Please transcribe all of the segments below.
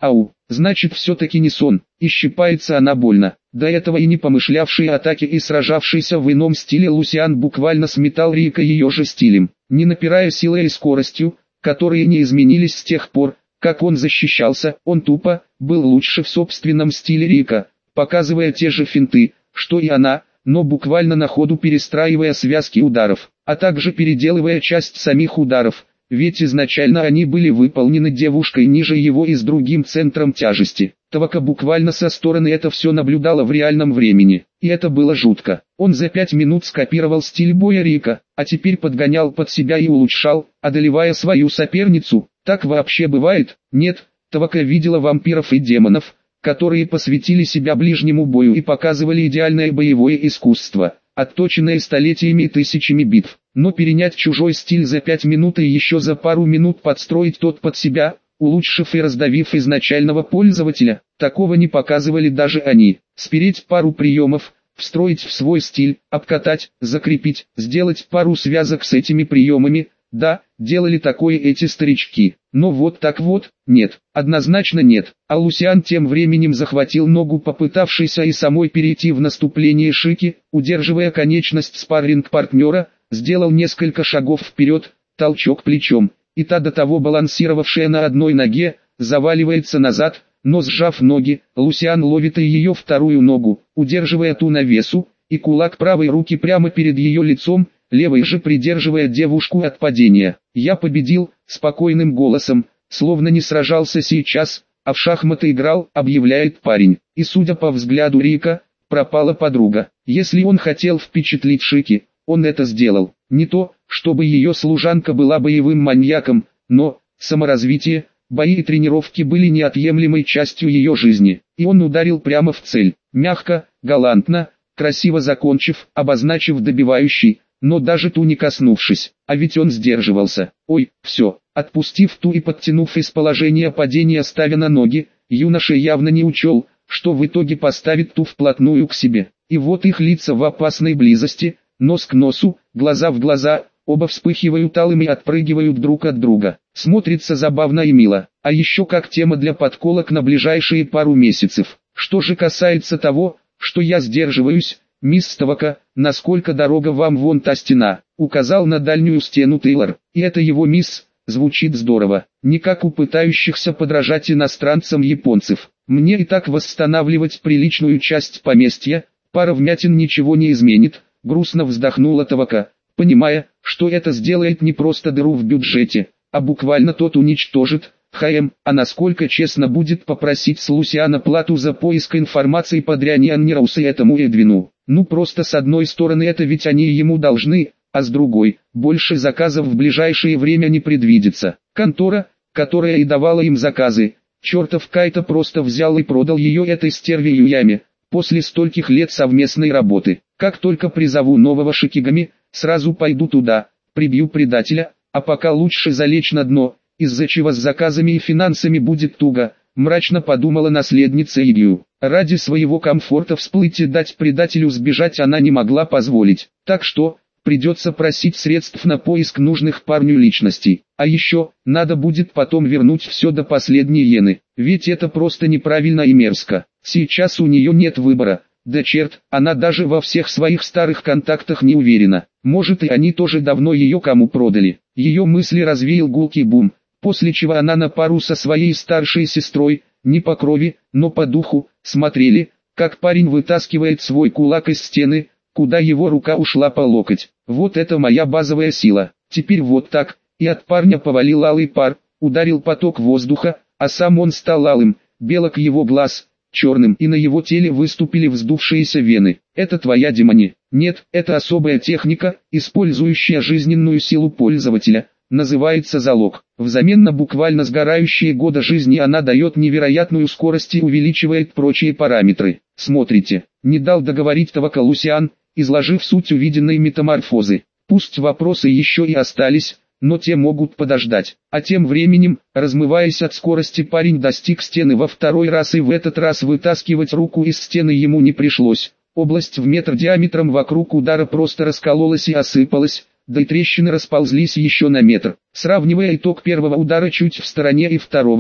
Ау, значит все-таки не сон, и щипается она больно. До этого и не помышлявший о атаке и сражавшийся в ином стиле Лусиан буквально сметал Рика ее же стилем, не напирая силой и скоростью, которые не изменились с тех пор, как он защищался. Он тупо был лучше в собственном стиле Рика, показывая те же финты, что и она, но буквально на ходу перестраивая связки ударов, а также переделывая часть самих ударов, ведь изначально они были выполнены девушкой ниже его и с другим центром тяжести. Тавака буквально со стороны это все наблюдала в реальном времени, и это было жутко. Он за 5 минут скопировал стиль боя Рика, а теперь подгонял под себя и улучшал, одолевая свою соперницу. Так вообще бывает? Нет, Тавака видела вампиров и демонов, которые посвятили себя ближнему бою и показывали идеальное боевое искусство, отточенное столетиями и тысячами битв. Но перенять чужой стиль за 5 минут и еще за пару минут подстроить тот под себя, улучшив и раздавив изначального пользователя, такого не показывали даже они. Спереть пару приемов, встроить в свой стиль, обкатать, закрепить, сделать пару связок с этими приемами. Да, делали такое эти старички, но вот так вот, нет, однозначно нет. А Лусиан тем временем захватил ногу попытавшейся и самой перейти в наступление Шики, удерживая конечность спарринг-партнера, сделал несколько шагов вперед, толчок плечом, и та до того балансировавшая на одной ноге, заваливается назад, но сжав ноги, Лусиан ловит и ее вторую ногу, удерживая ту на весу, и кулак правой руки прямо перед ее лицом, левой же придерживая девушку от падения. «Я победил», спокойным голосом, словно не сражался сейчас, а в шахматы играл, объявляет парень. И судя по взгляду Рика, пропала подруга. Если он хотел впечатлить Шики, он это сделал. Не то, чтобы ее служанка была боевым маньяком, но саморазвитие, бои и тренировки были неотъемлемой частью ее жизни. И он ударил прямо в цель, мягко, галантно, красиво закончив, обозначив добивающий, но даже ту не коснувшись, а ведь он сдерживался. Ой, все, отпустив ту и подтянув из положения падения ставя на ноги, юноша явно не учел, что в итоге поставит ту вплотную к себе. И вот их лица в опасной близости, нос к носу, глаза в глаза, оба вспыхивают алым и отпрыгивают друг от друга. Смотрится забавно и мило, а еще как тема для подколок на ближайшие пару месяцев. Что же касается того, что я сдерживаюсь, «Мисс Тавака, насколько дорога вам вон та стена?» Указал на дальнюю стену Тейлор. И это его «мисс» звучит здорово, не как у пытающихся подражать иностранцам японцев. Мне и так восстанавливать приличную часть поместья, пара вмятин ничего не изменит, грустно вздохнула Тавака, понимая, что это сделает не просто дыру в бюджете, а буквально тот уничтожит. А насколько честно будет попросить с Лусиана плату за поиск информации по дряни Аннирауса и этому Эдвину? Ну просто с одной стороны это ведь они ему должны, а с другой, больше заказов в ближайшее время не предвидится. Контора, которая и давала им заказы, чертов Кайто просто взял и продал ее этой стерве Юяме, после стольких лет совместной работы. Как только призову нового Шикигами, сразу пойду туда, прибью предателя, а пока лучше залечь на дно, из-за чего с заказами и финансами будет туго, мрачно подумала наследница Игью. Ради своего комфорта всплыть и дать предателю сбежать она не могла позволить, так что придется просить средств на поиск нужных парню личностей. А еще, надо будет потом вернуть все до последней иены, ведь это просто неправильно и мерзко. Сейчас у нее нет выбора. Да черт, она даже во всех своих старых контактах не уверена. Может и они тоже давно ее кому продали. Ее мысли развеял гулкий бум, после чего она на пару со своей старшей сестрой, не по крови, но по духу, смотрели, как парень вытаскивает свой кулак из стены, куда его рука ушла по локоть. Вот это моя базовая сила. Теперь вот так, и от парня повалил алый пар, ударил поток воздуха, а сам он стал алым, белок его глаз черным, и на его теле выступили вздувшиеся вены. Это твоя демони? Нет, это особая техника, использующая жизненную силу пользователя, называется залог. Взамен на буквально сгорающие годы жизни она дает невероятную скорость и увеличивает прочие параметры. Смотрите, не дал договорить Тавака Лусиан, изложив суть увиденной метаморфозы. Пусть вопросы еще и остались, но те могут подождать. А тем временем, размываясь от скорости, парень достиг стены во второй раз, и в этот раз вытаскивать руку из стены ему не пришлось. Область в метр диаметром вокруг удара просто раскололась и осыпалась, да и трещины расползлись еще на метр. Сравнивая итог первого удара чуть в стороне и второго,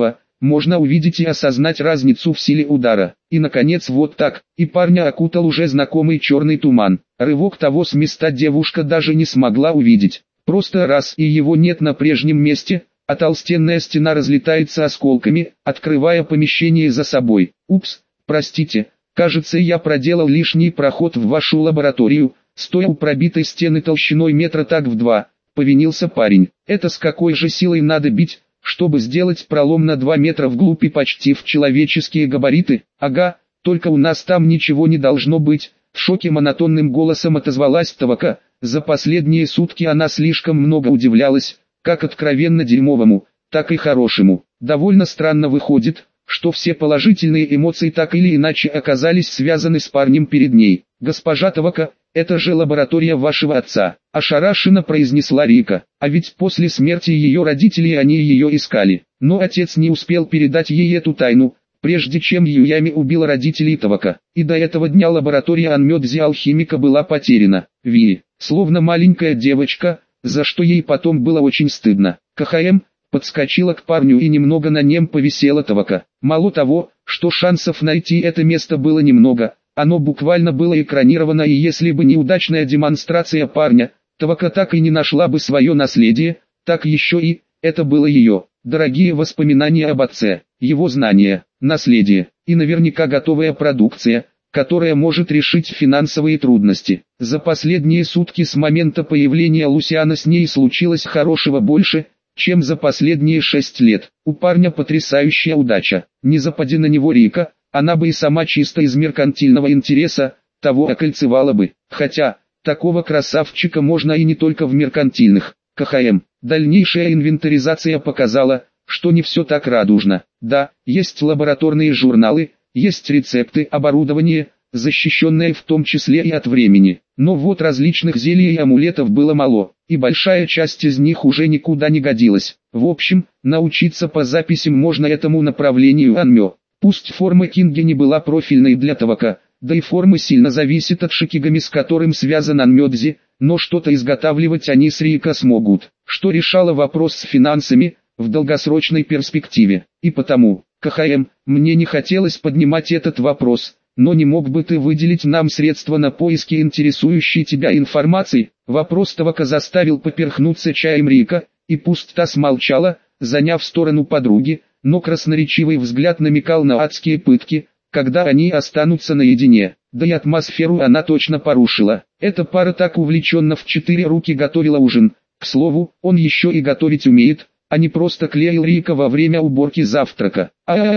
можно увидеть и осознать разницу в силе удара. И наконец вот так, и парня окутал уже знакомый черный туман. Рывок того с места девушка даже не смогла увидеть. Просто раз и его нет на прежнем месте, а толстенная стена разлетается осколками, открывая помещение за собой. Упс, простите, кажется я проделал лишний проход в вашу лабораторию, стоя у пробитой стены толщиной метра так в 2, повинился парень. Это с какой же силой надо бить, чтобы сделать пролом на 2 метра вглубь и почти в человеческие габариты? Ага, только у нас там ничего не должно быть, в шоке монотонным голосом отозвалась Тавака. За последние сутки она слишком много удивлялась, как откровенно дерьмовому, так и хорошему. Довольно странно выходит, что все положительные эмоции так или иначе оказались связаны с парнем перед ней. «Госпожа Тавака, это же лаборатория вашего отца», – ошарашенно произнесла Рика. А ведь после смерти ее родителей они ее искали. Но отец не успел передать ей эту тайну, прежде чем Юями убил родителей Тавака. И до этого дня лаборатория Анмёдзи алхимика была потеряна. Ви, словно маленькая девочка, за что ей потом было очень стыдно. КХМ подскочила к парню и немного на нем повисела Тавака. Мало того, что шансов найти это место было немного, оно буквально было экранировано, и если бы неудачная демонстрация парня, Тавака так и не нашла бы свое наследие, так еще и, это было ее, дорогие воспоминания об отце, его знания, наследие, и наверняка готовая продукция, которая может решить финансовые трудности. За последние сутки с момента появления Лусиана с ней случилось хорошего больше, чем за последние 6 лет. У парня потрясающая удача. Не запади на него Рика, она бы и сама чисто из меркантильного интереса того окольцевала бы. Хотя, такого красавчика можно и не только в меркантильных. КХМ. Дальнейшая инвентаризация показала, что не все так радужно. Да, есть лабораторные журналы, есть рецепты, оборудование, защищенное в том числе и от времени. Но вот различных зелий и амулетов было мало, и большая часть из них уже никуда не годилась. В общем, научиться по записям можно этому направлению Анмё. Пусть форма Кинги не была профильной для Тавака, да и форма сильно зависит от шикигами, с которым связан Анмёдзи, но что-то изготавливать они с Рика смогут, что решало вопрос с финансами в долгосрочной перспективе. И потому, КХМ, мне не хотелось поднимать этот вопрос, но не мог бы ты выделить нам средства на поиски интересующей тебя информации? Вопрос Тавака заставил поперхнуться чаем Рика, и пусть та смолчала, заняв сторону подруги, но красноречивый взгляд намекал на адские пытки, когда они останутся наедине. Да и атмосферу она точно порушила. Эта пара так увлеченно в 4 руки готовила ужин. К слову, он еще и готовить умеет, а не просто клеил Рика во время уборки завтрака.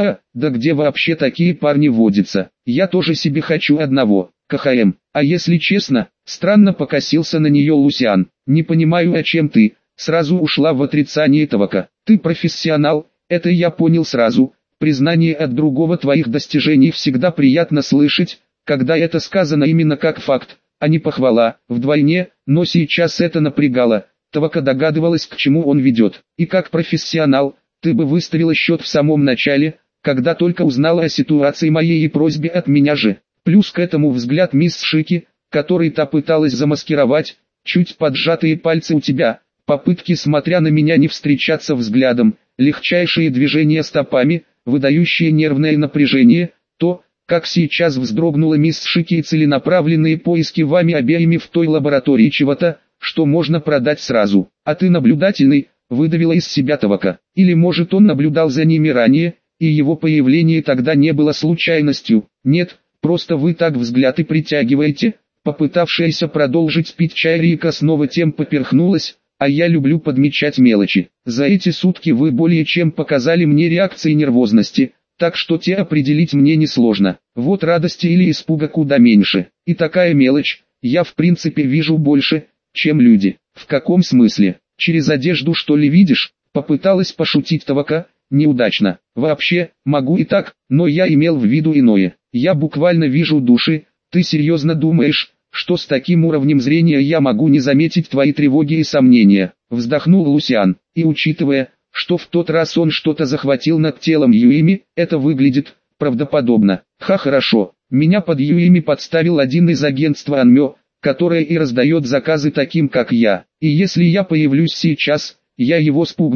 Да где вообще такие парни водятся? Я тоже себе хочу одного. КХМ. А если честно, странно покосился на нее Лусиан. Не понимаю, о чем ты. Сразу ушла в отрицание Тавака. Ты профессионал, это я понял сразу. Признание от другого твоих достижений всегда приятно слышать, когда это сказано именно как факт, а не похвала. Вдвойне, но сейчас это напрягало. Тавака догадывалась, к чему он ведет. И как профессионал, ты бы выставила счет в самом начале, когда только узнала о ситуации моей и просьбе от меня же. Плюс к этому взгляд мисс Шики, который та пыталась замаскировать, чуть поджатые пальцы у тебя, попытки смотря на меня не встречаться взглядом, легчайшие движения стопами, выдающие нервное напряжение, то, как сейчас вздрогнула мисс Шики, и целенаправленные поиски вами обеими в той лаборатории чего-то, что можно продать сразу. А ты наблюдательный, выдавила из себя Тавака. Или может он наблюдал за ними ранее, и его появление тогда не было случайностью. Нет, просто вы так взгляд и притягиваете. Попытавшаяся продолжить пить чай Рика снова тем поперхнулась, а я люблю подмечать мелочи. За эти сутки вы более чем показали мне реакции нервозности, так что те определить мне несложно. Вот радости или испуга куда меньше. И такая мелочь, я в принципе вижу больше, чем люди. В каком смысле? Через одежду что ли видишь? Попыталась пошутить Тавака, неудачно. Вообще, могу и так, но я имел в виду иное. Я буквально вижу души. Ты серьезно думаешь, что с таким уровнем зрения я могу не заметить твои тревоги и сомнения? Вздохнул Лусиан. И учитывая, что в тот раз он что-то захватил над телом Юими, это выглядит правдоподобно. Хорошо. Меня под Юими подставил один из агентства Анмё, которое и раздает заказы таким как я. И если я появлюсь сейчас, я его спугну,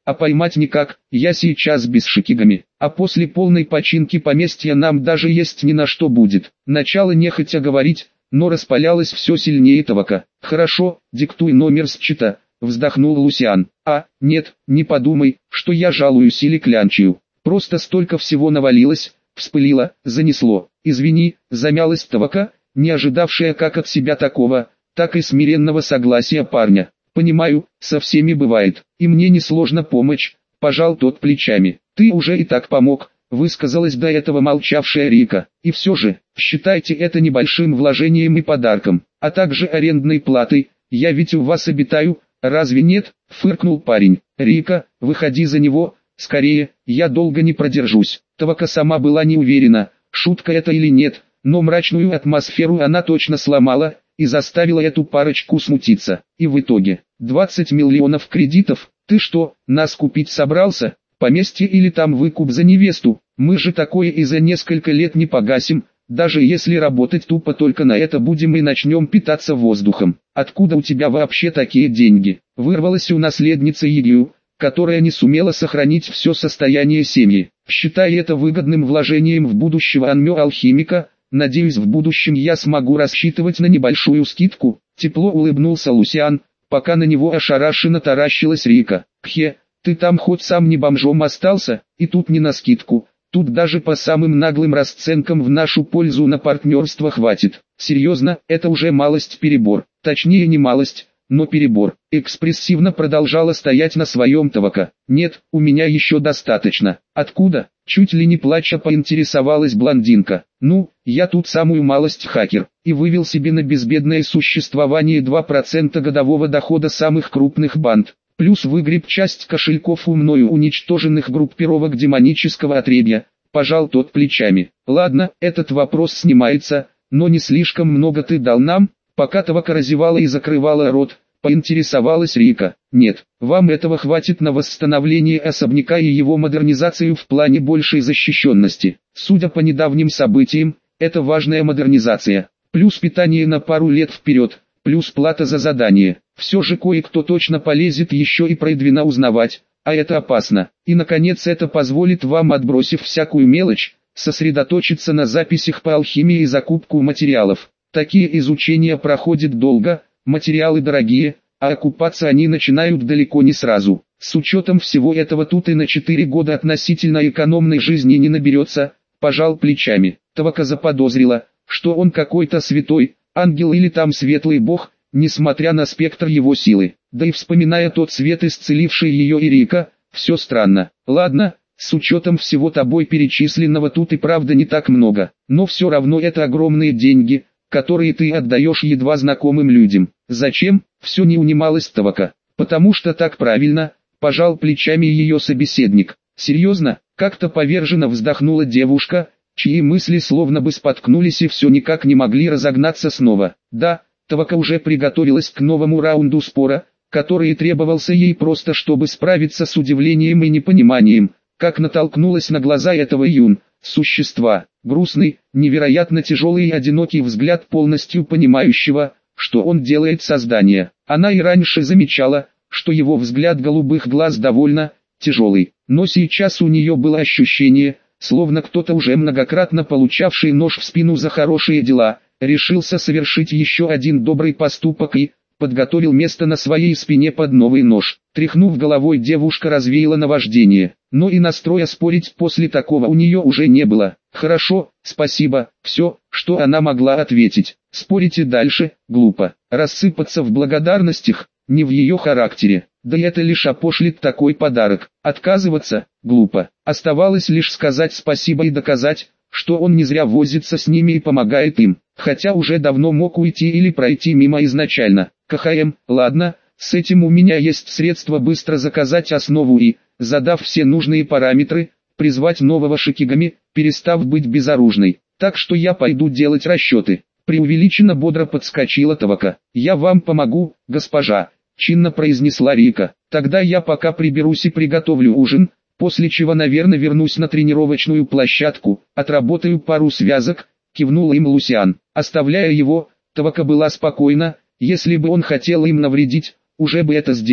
а поймать никак, я сейчас без шикигами, а после полной починки поместья нам даже есть ни на что будет. Начало нехотя говорить, но распалялось все сильнее Тавака. Хорошо, диктуй номер счета, вздохнул Лусиан. Нет, не подумай, что я жалуюсь или клянчию. Просто столько всего навалилось, вспылило, занесло. Извини, замялась Тавака, не ожидавшая как от себя такого, так и смиренного согласия парня. Понимаю, со всеми бывает, и мне несложно помочь, пожал тот плечами. Ты уже и так помог, высказалась до этого молчавшая Рика. И все же, считайте это небольшим вложением и подарком, а также арендной платой, я ведь у вас обитаю, разве нет? Фыркнул парень. Рика, выходи за него, скорее, я долго не продержусь. Тавака сама была не уверена, шутка это или нет, но мрачную атмосферу она точно сломала и заставила эту парочку смутиться. И в итоге, 20 миллионов кредитов, ты что, нас купить собрался? Поместье или там выкуп за невесту? Мы же такое и за несколько лет не погасим, даже если работать тупо только на это будем и начнем питаться воздухом. Откуда у тебя вообще такие деньги? Вырвалась у наследницы Егию, которая не сумела сохранить все состояние семьи. Считая это выгодным вложением в будущего Анмё-алхимика, надеюсь, в будущем я смогу рассчитывать на небольшую скидку. Тепло улыбнулся Лусиан, пока на него ошарашенно таращилась Рика. Кхе, ты там хоть сам не бомжом остался, и тут не на скидку. Тут даже по самым наглым расценкам в нашу пользу на партнерство хватит. Серьезно, это уже малость перебор. Точнее не малость, но перебор. Экспрессивно продолжала стоять на своем Тавака. Нет, у меня еще достаточно. Откуда? Чуть ли не плача поинтересовалась блондинка. Ну, я тут самую малость хакер. И вывел себе на безбедное существование 2% годового дохода самых крупных банд. Плюс выгреб часть кошельков у мною уничтоженных группировок демонического отребья. Пожал тот плечами. Ладно, этот вопрос снимается, но не слишком много ты дал нам? Пока Тавака разевала и закрывала рот, поинтересовалась Рика. Нет, вам этого хватит на восстановление особняка и его модернизацию в плане большей защищенности. Судя по недавним событиям, это важная модернизация. Плюс питание на пару лет вперед, плюс плата за задание. Все же кое-кто точно полезет еще и про Эдвина узнавать, а это опасно. И наконец это позволит вам, отбросив всякую мелочь, сосредоточиться на записях по алхимии и закупку материалов. Такие изучения проходят долго, материалы дорогие, а окупаться они начинают далеко не сразу. С учетом всего этого тут и на 4 года относительно экономной жизни не наберется, пожал плечами. Тавака заподозрила, что он какой-то святой, ангел или там светлый бог, несмотря на спектр его силы. Да и вспоминая тот свет, исцеливший ее и Рика, все странно. Ладно, с учетом всего тобой перечисленного тут и правда не так много, но все равно это огромные деньги, которые ты отдаешь едва знакомым людям. Зачем? Все не унималось Тавака. Потому что так правильно, пожал плечами ее собеседник. Серьезно? Как-то поверженно вздохнула девушка, чьи мысли словно бы споткнулись и все никак не могли разогнаться снова. Да, Тавака уже приготовилась к новому раунду спора, который требовался ей просто чтобы справиться с удивлением и непониманием, как натолкнулась на глаза этого существа. Грустный, невероятно тяжелый и одинокий взгляд полностью понимающего, что он делает создание. Она и раньше замечала, что его взгляд голубых глаз довольно тяжелый, но сейчас у нее было ощущение, словно кто-то уже многократно получавший нож в спину за хорошие дела, решился совершить еще один добрый поступок и подготовил место на своей спине под новый нож. Тряхнув головой, девушка развеяла наваждение, но и настроя спорить после такого у нее уже не было. «Хорошо, спасибо», все, что она могла ответить. Спорить и дальше, глупо. Рассыпаться в благодарностях, не в ее характере. Да и это лишь опошлит такой подарок. Отказываться, глупо. Оставалось лишь сказать спасибо и доказать, что он не зря возится с ними и помогает им, хотя уже давно мог уйти или пройти мимо изначально. КХМ, ладно, с этим у меня есть средства быстро заказать основу и, задав все нужные параметры, призвать нового Шикигами, перестав быть безоружной. Так что я пойду делать расчеты. Преувеличенно бодро подскочила Тавака. «Я вам помогу, госпожа», чинно произнесла Рика. «Тогда я пока приберусь и приготовлю ужин, после чего, наверное, вернусь на тренировочную площадку, отработаю пару связок», кивнул им Лусиан. Оставляя его, Тавака была спокойна, если бы он хотел им навредить, уже бы это сделал.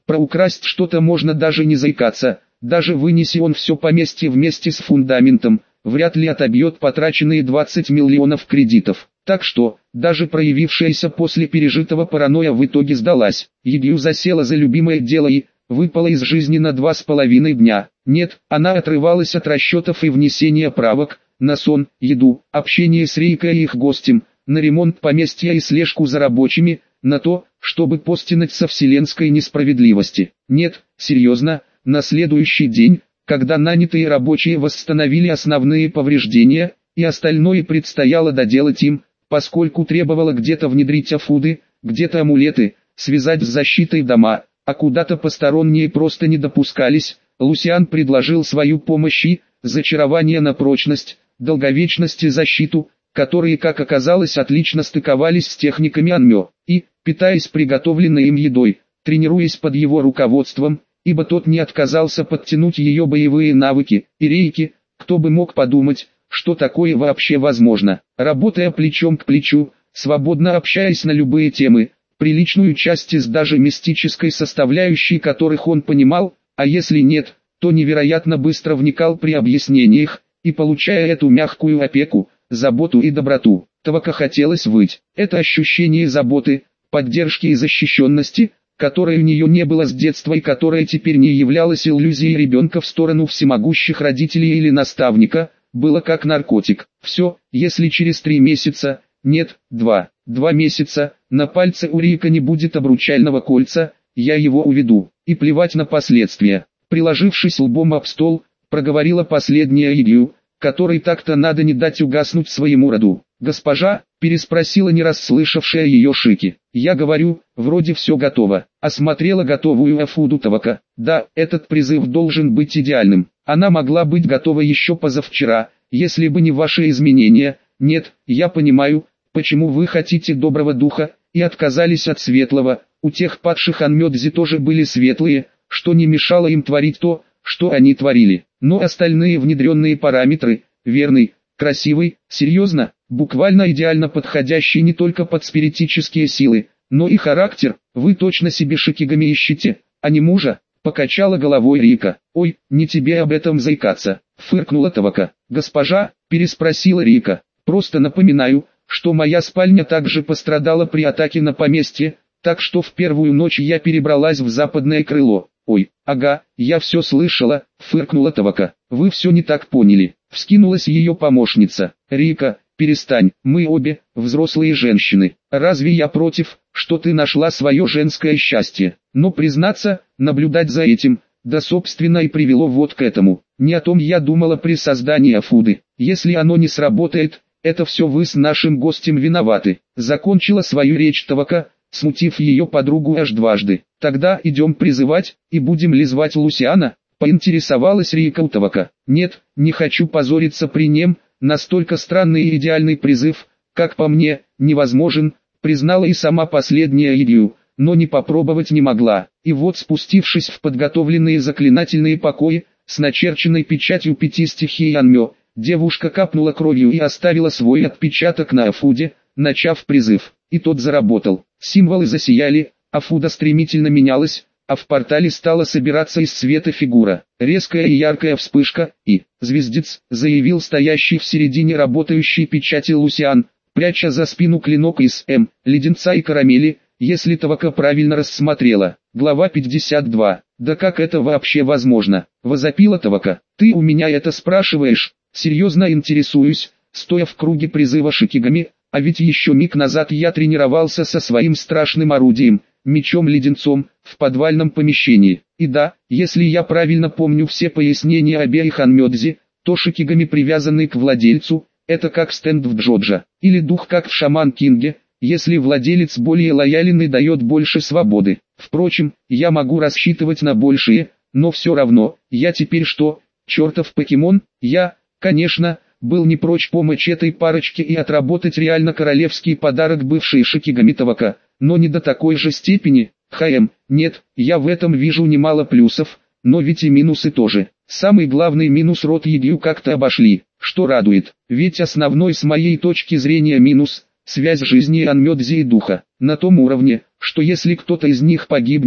Про украсть что-то можно даже не заикаться, даже вынеси он все поместье вместе с фундаментом, вряд ли отобьет потраченные 20 миллионов кредитов. Так что, даже проявившаяся после пережитого паранойя в итоге сдалась. Егью засела за любимое дело и выпала из жизни на 2,5 дня. Нет, она отрывалась от расчетов и внесения правок, на сон, еду, общение с Рейкой и их гостем, на ремонт поместья и слежку за рабочими, на то, чтобы постинать со вселенской несправедливости. Нет, серьезно, на следующий день, когда нанятые рабочие восстановили основные повреждения, и остальное предстояло доделать им, поскольку требовало где-то внедрить афуды, где-то амулеты, связать с защитой дома, а куда-то посторонние просто не допускались, Лусиан предложил свою помощь и зачарование на прочность, долговечность и защиту, которые, как оказалось, отлично стыковались с техниками Анмё, и, питаясь приготовленной им едой, тренируясь под его руководством, ибо тот не отказался подтянуть ее боевые навыки, и Рейки, кто бы мог подумать, что такое вообще возможно, работая плечом к плечу, свободно общаясь на любые темы, приличную часть из даже мистической составляющей которых он понимал, а если нет, то невероятно быстро вникал при объяснениях, и получая эту мягкую опеку, заботу и доброту, Тавака хотелось выть. Это ощущение заботы, поддержки и защищенности, которое у нее не было с детства и которое теперь не являлось иллюзией ребенка в сторону всемогущих родителей или наставника, было как наркотик. Все, если через 3 месяца, нет, 2 месяца, на пальце у Рика не будет обручального кольца, я его уведу, и плевать на последствия. Приложившись лбом об стол, проговорила последняя Егью, которой так-то надо не дать угаснуть своему роду. «Госпожа?» – переспросила не расслышавшая ее Шики. «Я говорю, вроде все готово». Осмотрела готовую афуду Тавака. «Да, этот призыв должен быть идеальным. Она могла быть готова еще позавчера, если бы не ваши изменения. Нет, я понимаю, почему вы хотите доброго духа, и отказались от светлого. У тех падших Анмёдзи тоже были светлые, что не мешало им творить то, что они творили. Но остальные внедренные параметры, верный, красивый, серьезно, буквально идеально подходящий не только под спиритические силы, но и характер, вы точно себе шикигами ищете, а не мужа?» Покачала головой Рика. «Ой, не тебе об этом заикаться», фыркнула Тавака. «Госпожа?» – переспросила Рика. «Просто напоминаю, что моя спальня также пострадала при атаке на поместье, так что в первую ночь я перебралась в западное крыло». «Ой, ага, я все слышала», фыркнула Тавака. «Вы все не так поняли», вскинулась ее помощница. «Рика, перестань, мы обе, взрослые женщины. Разве я против, что ты нашла свое женское счастье? Но признаться, наблюдать за этим, да собственно и привело вот к этому. Не о том я думала при создании афуды. Если оно не сработает, это все вы с нашим гостем виноваты». Закончила свою речь Тавака, смутив ее подругу аж дважды. «Тогда идем призывать, и будем ли звать Лусиана?» Поинтересовалась Рика у Тавака. «Нет, не хочу позориться при нем, настолько странный и идеальный призыв, как по мне, невозможен», признала и сама последняя Егью, но не попробовать не могла. И вот, спустившись в подготовленные заклинательные покои, с начерченной печатью 5 стихий Анмё, девушка капнула кровью и оставила свой отпечаток на афуде, начав призыв. И тот заработал. Символы засияли, афуда стремительно менялась, а в портале стала собираться из света фигура. Резкая и яркая вспышка, и «Звездец», заявил стоящий в середине работающей печати Лусиан, пряча за спину клинок из леденца и карамели, если Тавака правильно рассмотрела. Глава 52. «Да как это вообще возможно?» – возопила Тавака. «Ты у меня это спрашиваешь?» «Серьезно интересуюсь», стоя в круге призыва шикигами, а ведь еще миг назад я тренировался со своим страшным орудием, мечом-леденцом, в подвальном помещении. И да, если я правильно помню все пояснения обеих Анмёдзи, то шикигами, привязанный к владельцу, это как стенд в Джоджо, или дух как в Шаман Кинге, если владелец более лоялен и дает больше свободы. Впрочем, я могу рассчитывать на большее, но все равно, я теперь что, чертов покемон? Я, конечно, был не прочь помочь этой парочке и отработать реально королевский подарок бывшей шикигами Тавака, но не до такой же степени. Нет, я в этом вижу немало плюсов, но ведь и минусы тоже. Самый главный минус род Егью как-то обошли, что радует, ведь основной с моей точки зрения минус – связь жизни Анмёдзи и духа, на том уровне, что если кто-то из них погибнет,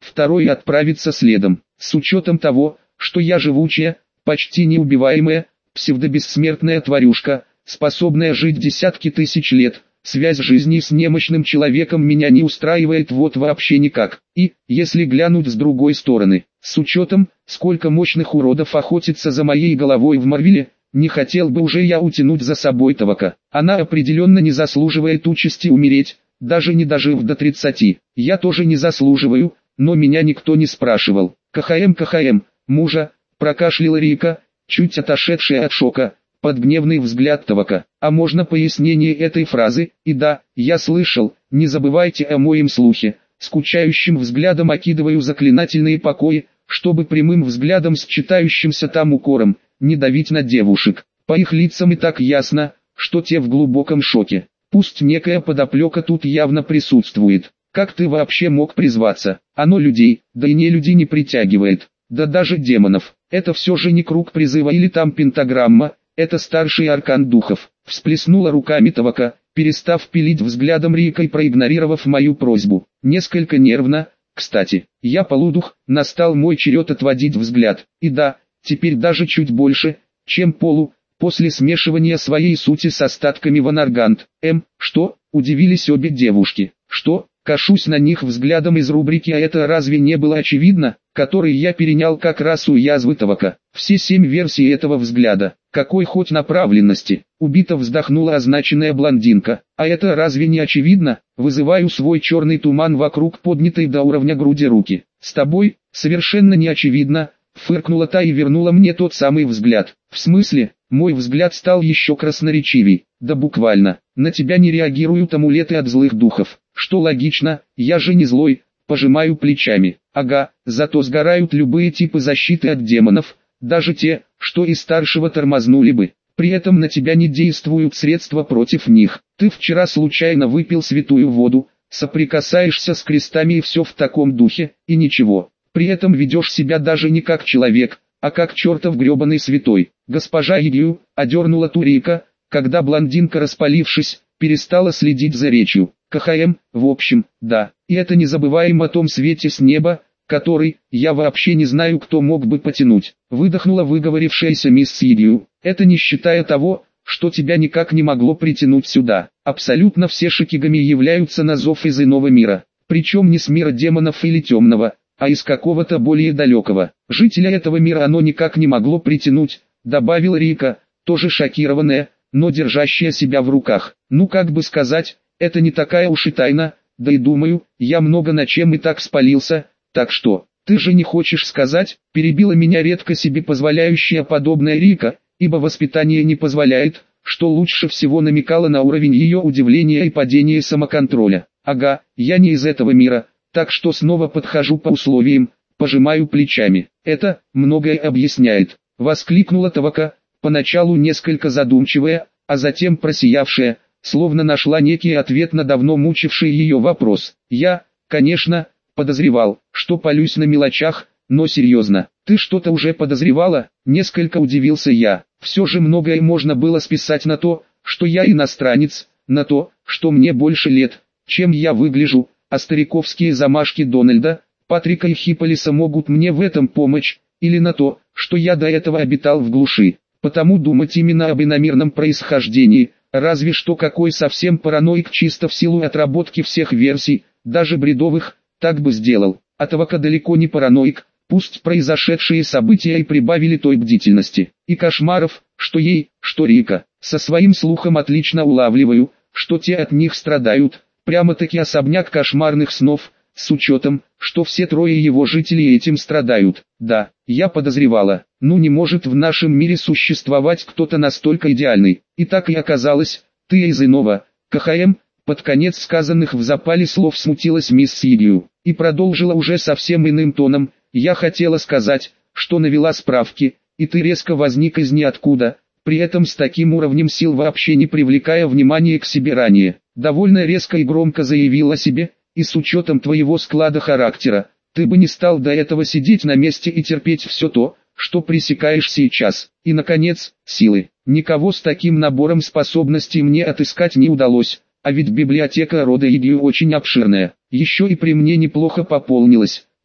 второй отправится следом. С учетом того, что я живучая, почти неубиваемая, псевдобессмертная тварюшка, способная жить десятки тысяч лет, связь жизни с немощным человеком меня не устраивает вот вообще никак. И, если глянуть с другой стороны, с учетом, сколько мощных уродов охотится за моей головой в Марвеле, не хотел бы уже я утянуть за собой Тавака. Она определенно не заслуживает участи умереть, даже не дожив до 30. Я тоже не заслуживаю, но меня никто не спрашивал. КХМ, мужа, прокашляла Рика, чуть отошедшая от шока, под гневный взгляд Тавака. А можно пояснение этой фразы? И да, я слышал, не забывайте о моем слухе. Скучающим взглядом окидываю заклинательные покои, чтобы прямым взглядом с читающимся там укором, не давить на девушек. По их лицам и так ясно, что те в глубоком шоке. Пусть некая подоплека тут явно присутствует. Как ты вообще мог призваться? Оно людей, да и не людей не притягивает. Да даже демонов. Это все же не круг призыва или там пентаграмма, это старший аркан духов. Всплеснула руками Тавака, перестав пилить взглядом Рика и проигнорировав мою просьбу. Несколько нервно, кстати. Я полудух, настал мой черед отводить взгляд. И да, теперь даже чуть больше, чем полу, после смешивания своей сути с остатками Ванаргант. Что? Удивились обе девушки. Что? Кашусь на них взглядом из рубрики «А это разве не было очевидно?», который я перенял как раз у язвы Тавака. Все 7 версий этого взгляда. Какой хоть направленности? Убито вздохнула означенная блондинка. А это разве не очевидно? Вызываю свой черный туман вокруг поднятой до уровня груди руки. С тобой, совершенно не очевидно, фыркнула та и вернула мне тот самый взгляд. В смысле? Мой взгляд стал еще красноречивей. Да буквально. На тебя не реагируют амулеты от злых духов. Что логично, я же не злой, пожимаю плечами. Ага, зато сгорают любые типы защиты от демонов, даже те, что и старшего тормознули бы. При этом на тебя не действуют средства против них. Ты вчера случайно выпил святую воду, соприкасаешься с крестами и все в таком духе, и ничего. При этом ведешь себя даже не как человек, а как чертов гребаный святой. Госпожа Игью одернула Турика, когда блондинка, распалившись, перестала следить за речью. КХМ, в общем, да. И это не забываем о том свете с неба, который, я вообще не знаю, кто мог бы потянуть. Выдохнула выговорившаяся мисс Игью. Это не считая того, что тебя никак не могло притянуть сюда. Абсолютно все шикигами являются на зов из иного мира. Причем не с мира демонов или темного, а из какого-то более далекого. Жителя этого мира оно никак не могло притянуть, добавила Рика, тоже шокированная, но держащая себя в руках. Ну как бы сказать, это не такая уж и тайна, да и думаю, я много на чем и так спалился, так что, ты же не хочешь сказать, перебила меня редко себе позволяющая подобная Рика, ибо воспитание не позволяет, что лучше всего намекала на уровень ее удивления и падения самоконтроля. Ага, я не из этого мира, так что снова подхожу по условиям, пожимаю плечами. Это многое объясняет, воскликнула Тавака, поначалу несколько задумчивая, а затем просиявшая, словно нашла некий ответ на давно мучивший ее вопрос. Я, конечно, подозревал, что палюсь на мелочах, но серьезно, ты что-то уже подозревала? Несколько удивился я. Все же многое можно было списать на то, что я иностранец, на то, что мне больше лет, чем я выгляжу, а стариковские замашки Дональда, Патрика и Хипполиса могут мне в этом помочь, или на то, что я до этого обитал в глуши. Потому думать именно об иномирном происхождении, разве что какой совсем параноик чисто в силу отработки всех версий, даже бредовых, так бы сделал. А Тавака далеко не параноик, пусть произошедшие события и прибавили той бдительности и кошмаров, что ей, что Рика. Со своим слухом отлично улавливаю, что те от них страдают, прямо-таки особняк кошмарных снов, с учетом, что все трое его жителей этим страдают. Да, я подозревала, ну не может в нашем мире существовать кто-то настолько идеальный. И так и оказалось, ты из иного. КХМ, под конец сказанных в запале слов смутилась мисс Сигью, и продолжила уже совсем иным тоном. Я хотела сказать, что навела справки, и ты резко возник из ниоткуда, при этом с таким уровнем сил вообще не привлекая внимания к себе ранее. Довольно резко и громко заявил о себе, и с учетом твоего склада характера, ты бы не стал до этого сидеть на месте и терпеть все то, что пресекаешь сейчас. И наконец, силы. Никого с таким набором способностей мне отыскать не удалось, а ведь библиотека рода Игью очень обширная. Еще и при мне неплохо пополнилась.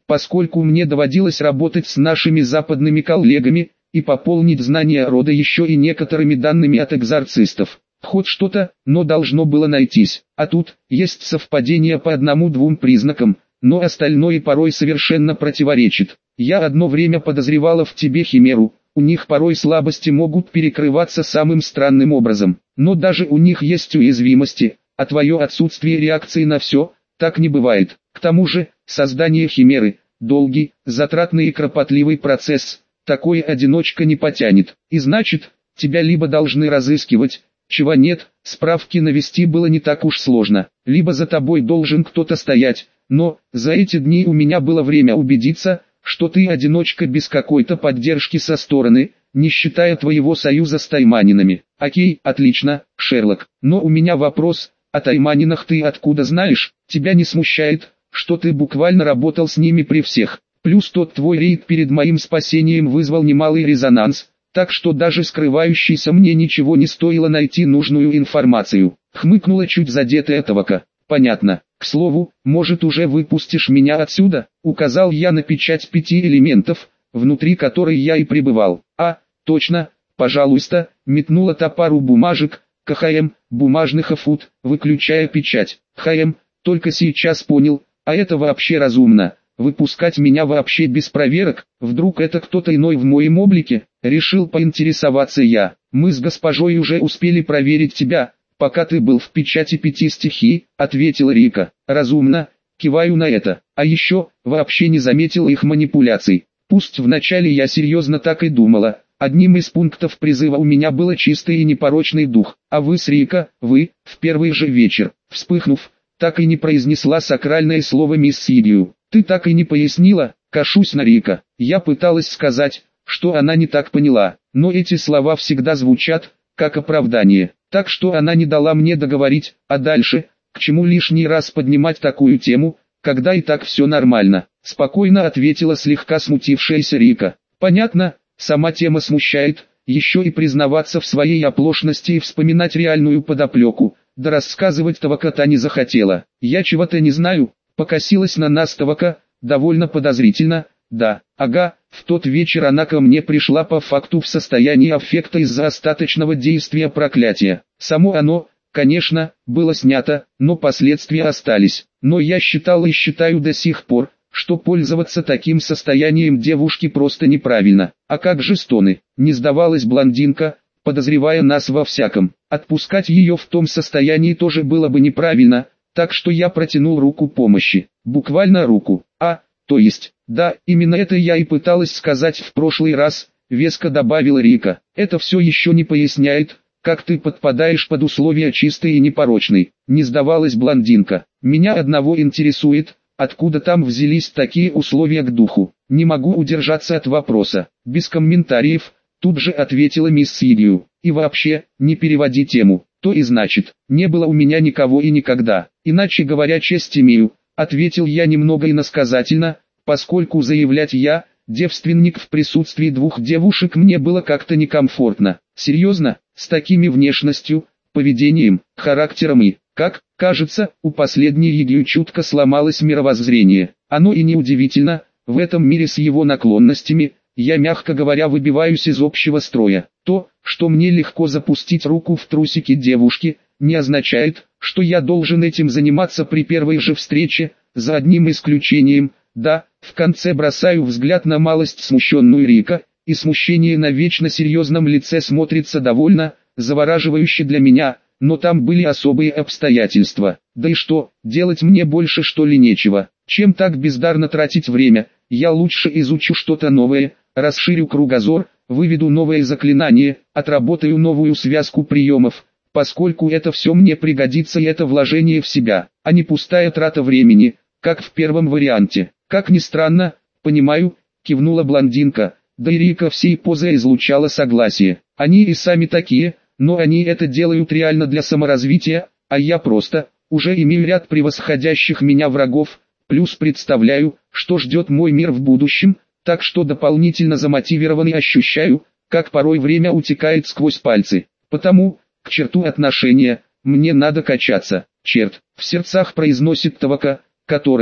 поскольку мне доводилось работать с нашими западными коллегами, и пополнить знания рода еще и некоторыми данными от экзорцистов. Хоть что-то, но должно было найтись. А тут, есть совпадение по одному-двум признакам, но остальное порой совершенно противоречит. Я одно время подозревала в тебе химеру, у них порой слабости могут перекрываться самым странным образом. Но даже у них есть уязвимости, а твое отсутствие реакции на все, так не бывает. К тому же, создание химеры – долгий, затратный и кропотливый процесс, такое одиночка не потянет. И значит, тебя либо должны разыскивать, чего нет, справки навести было не так уж сложно, либо за тобой должен кто-то стоять, но за эти дни у меня было время убедиться, что ты одиночка без какой-то поддержки со стороны, не считая твоего союза с тайманинами. Окей, отлично, Шерлок, но у меня вопрос, о тайманинах ты откуда знаешь? Тебя не смущает, что ты буквально работал с ними при всех? Плюс тот твой рейд перед моим спасением вызвал немалый резонанс, так что даже скрывающейся мне ничего не стоило найти нужную информацию. Хмыкнула чуть задетая Тавака. Понятно. К слову, может уже выпустишь меня отсюда? Указал я на печать 5 элементов, внутри которой я и пребывал. А, точно, пожалуйста, метнула та пару бумажек, КХМ, бумажных афут, выключая печать. ХМ, только сейчас понял, а это вообще разумно. Выпускать меня вообще без проверок, вдруг это кто-то иной в моем облике, решил поинтересоваться я. Мы с госпожой уже успели проверить тебя, пока ты был в печати 5 стихий, ответила Рика. Разумно, киваю на это, а еще, вообще не заметил их манипуляций. Пусть вначале я серьезно так и думала, одним из пунктов призыва у меня было чистый и непорочный дух, а вы с Рика, вы, в первый же вечер, вспыхнув, так и не произнесла сакральное слово мисс Сидию. Ты так и не пояснила, кашусь на Рика. Я пыталась сказать, что она не так поняла, но эти слова всегда звучат, как оправдание. Так что она не дала мне договорить, а дальше, к чему лишний раз поднимать такую тему, когда и так все нормально. Спокойно ответила слегка смутившаяся Рика. Понятно, сама тема смущает, еще и признаваться в своей оплошности и вспоминать реальную подоплеку, да рассказывать Тавака та не захотела. Я чего-то не знаю. Покосилась на нас Тавака, довольно подозрительно. Да, ага, в тот вечер она ко мне пришла по факту в состоянии аффекта из-за остаточного действия проклятия. Само оно, конечно, было снято, но последствия остались. Но я считал и считаю до сих пор, что пользоваться таким состоянием девушки просто неправильно. А как же стоны? Не сдавалась блондинка, подозревая нас во всяком. Отпускать ее в том состоянии тоже было бы неправильно. Так что я протянул руку помощи, буквально руку, то есть, да, именно это я и пыталась сказать в прошлый раз, веско добавила Рика. Это все еще не поясняет, как ты подпадаешь под условия чистой и непорочной, не сдавалась блондинка. Меня одного интересует, откуда там взялись такие условия к духу. Не могу удержаться от вопроса, без комментариев, тут же ответила мисс Сидию. И вообще, не переводи тему. То и значит, не было у меня никого и никогда, иначе говоря честь имею, ответил я немного иносказательно, поскольку заявлять я, девственник в присутствии двух девушек мне было как-то некомфортно. Серьезно, с такими внешностью, поведением, характером и, как, кажется, у последней Егью чутко сломалось мировоззрение. Оно и неудивительно, в этом мире с его наклонностями, я, мягко говоря, выбиваюсь из общего строя. То, что мне легко запустить руку в трусики девушки, не означает, что я должен этим заниматься при первой же встрече, за одним исключением. Да, в конце бросаю взгляд на малость смущенную Рика, и смущение на вечно серьезном лице смотрится довольно завораживающе для меня, но там были особые обстоятельства. Да и что, делать мне больше что ли нечего, чем так бездарно тратить время, я лучше изучу что-то новое, расширю кругозор, выведу новое заклинание, отработаю новую связку приемов, поскольку это все мне пригодится и это вложение в себя, а не пустая трата времени, как в первом варианте. Как ни странно, понимаю, кивнула блондинка, да и Рика всей позой излучала согласие. Они и сами такие, но они это делают реально для саморазвития, а я просто, уже имею ряд превосходящих меня врагов, плюс представляю, что ждет мой мир в будущем, так что дополнительно замотивированный ощущаю, как порой время утекает сквозь пальцы. Потому, к черту отношения, мне надо качаться. Черт, в сердцах произносит Тавака, которая,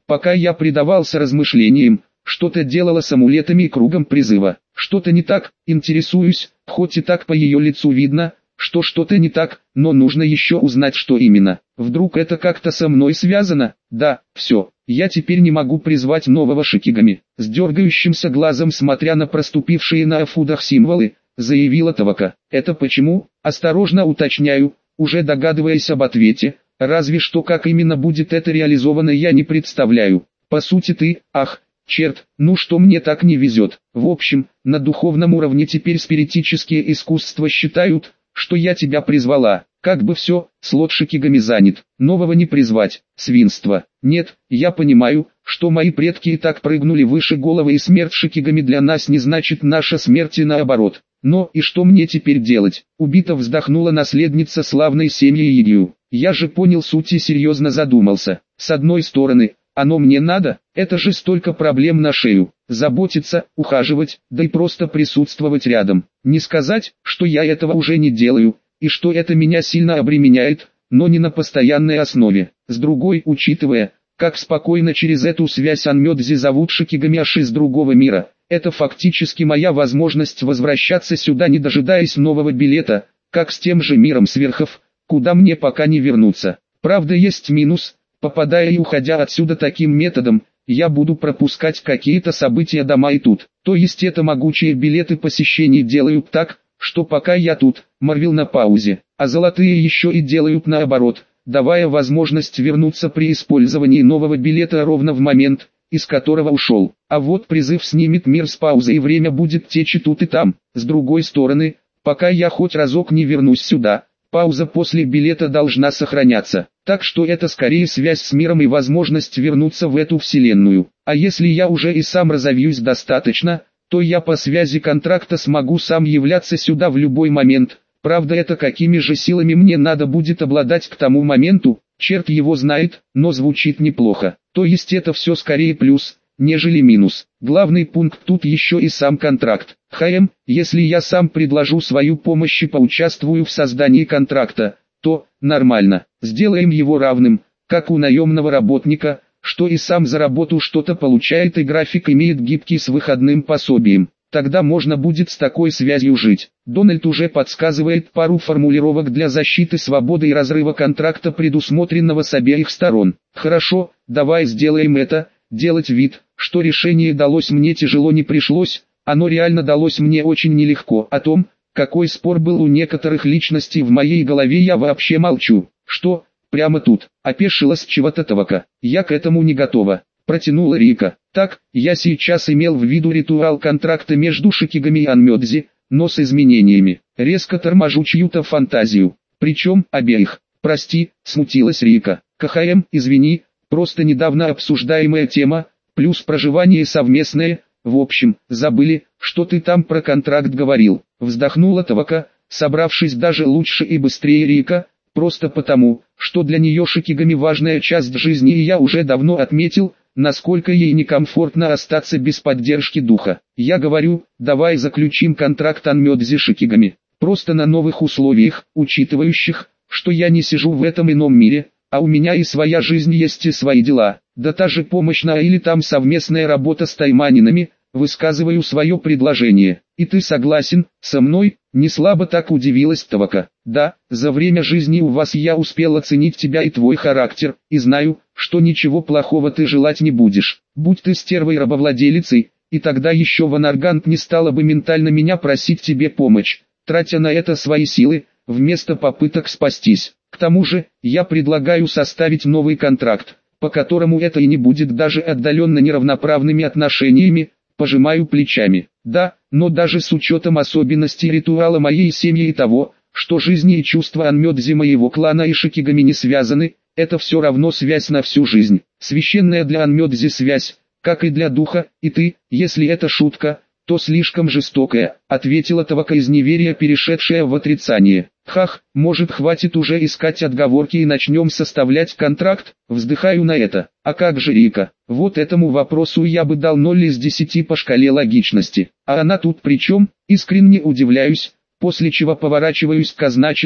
Пока я предавался размышлениям, что-то делала с амулетами и кругом призыва. Что-то не так, интересуюсь, хоть и так по ее лицу видно, что что-то не так, но нужно еще узнать, что именно. Вдруг это как-то со мной связано? Да, все, я теперь не могу призвать нового Шикигами. С дергающимся глазом смотря на проступившие на эфудах символы, заявила Тавака. Это почему? Осторожно уточняю, уже догадываясь об ответе, разве что как именно будет это реализовано я не представляю. По сути ты, ах, черт, ну что мне так не везет. В общем, на духовном уровне теперь спиритические искусства считают, что я тебя призвала. Как бы все, слот Шикигами занят, нового не призвать, свинство. Нет, я понимаю, что мои предки и так прыгнули выше головы и смерть Шикигами для нас не значит наша смерть и наоборот. Но и что мне теперь делать? Убито вздохнула наследница славной семьи Игью. Я же понял суть и серьезно задумался. С одной стороны, оно мне надо, это же столько проблем на шею. Заботиться, ухаживать, да и просто присутствовать рядом. Не сказать, что я этого уже не делаю, и что это меня сильно обременяет, но не на постоянной основе. С другой, учитывая, как спокойно через эту связь Анмёдзи зовут Шикигами аж из другого мира, это фактически моя возможность возвращаться сюда не дожидаясь нового билета, как с тем же миром сверхов, куда мне пока не вернуться. Правда есть минус, попадая и уходя отсюда таким методом, я буду пропускать какие-то события дома и тут. То есть это могучие билеты посещений делают так, что пока я тут, Марвел на паузе, а золотые еще и делают наоборот, давая возможность вернуться при использовании нового билета ровно в момент, из которого ушел. А вот призыв снимет мир с паузы и время будет течь и тут и там. С другой стороны, пока я хоть разок не вернусь сюда, пауза после билета должна сохраняться. Так что это скорее связь с миром и возможность вернуться в эту вселенную. А если я уже и сам разовьюсь достаточно, то я по связи контракта смогу сам являться сюда в любой момент. Правда это какими же силами мне надо будет обладать к тому моменту, черт его знает, но звучит неплохо. То есть это все скорее плюс, нежели минус. Главный пункт тут еще и сам контракт. Если я сам предложу свою помощь и поучаствую в создании контракта, то, нормально, сделаем его равным, как у наемного работника, что и сам за работу что-то получает и график имеет гибкий с выходным пособием. Тогда можно будет с такой связью жить. Дональд уже подсказывает пару формулировок для защиты свободы и разрыва контракта, предусмотренного с обеих сторон. Хорошо, давай сделаем это. Делать вид, что решение далось мне тяжело не пришлось, оно реально далось мне очень нелегко. О том, какой спор был у некоторых личностей в моей голове, я вообще молчу. Что, прямо тут, опешила с чего-то Тавака. Я к этому не готова, протянула Рика. Так, я сейчас имел в виду ритуал контракта между Шикигами и Анмёдзи, но с изменениями. Резко торможу чью-то фантазию. Причем, обеих. Прости, смутилась Рика. Извини, просто недавно обсуждаемая тема, плюс проживание совместное. В общем, забыли, что ты там про контракт говорил. Вздохнула Тавака, собравшись даже лучше и быстрее Рика, просто потому, что для нее Шикигами важная часть жизни, и я уже давно отметил, насколько ей некомфортно остаться без поддержки духа. Я говорю, давай заключим контракт Анмёдзи Шикигами, просто на новых условиях, учитывающих, что я не сижу в этом ином мире, а у меня и своя жизнь есть и свои дела. Да та же помощь или там совместная работа с тайманинами, высказываю свое предложение. И ты согласен со мной? Не слабо так удивилась Тавака. Да, за время жизни у вас я успел оценить тебя и твой характер, и знаю, что ничего плохого ты желать не будешь. Будь ты стервой-рабовладелицей, и тогда еще Ванаргант не стала бы ментально меня просить тебе помощь, тратя на это свои силы, вместо попыток спастись. К тому же, я предлагаю составить новый контракт, по которому это и не будет даже отдаленно неравноправными отношениями. Пожимаю плечами. Да, но даже с учетом особенностей ритуала моей семьи и того, что жизни и чувства Анмёдзи моего клана и Шикигами не связаны, это все равно связь на всю жизнь. Священная для Анмёдзи связь, как и для духа, и ты, если это шутка, то слишком жестокая, ответила Тавака из неверия, перешедшая в отрицание. Хах, может хватит уже искать отговорки и начнем составлять контракт, вздыхаю на это. А как же Рика? Вот этому вопросу я бы дал 0 из 10 по шкале логичности. А она тут при чем? Искренне удивляюсь, после чего поворачиваюсь к означенной,